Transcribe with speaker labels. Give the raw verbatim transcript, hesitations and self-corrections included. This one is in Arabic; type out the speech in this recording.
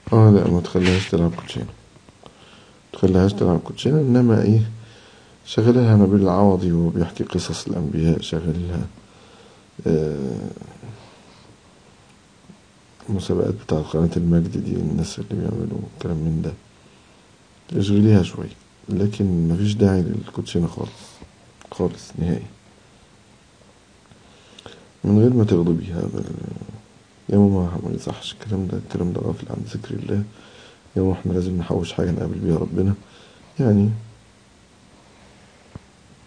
Speaker 1: اه لا، ما تخليهاش تلعب كوتشينة، تخليهاش تلعب كوتشينة. انما ايه، شغلها نبيل العوضي وهو بيحكي قصص الانبياء، شغلها آه مسابقات بتاع قناة المجد دي، الناس اللي بيعملوا كلام من ده، اشغليها شوية. لكن مفيش داعي للكوتشينة خالص خالص نهائي، من غير ما تغضبيها. يا ماما ما يصحش الكلام ده، الكلام ده غافل عن ذكر الله. يا ماما احنا لازم نحوش حاجة نقابل بيها ربنا يعني.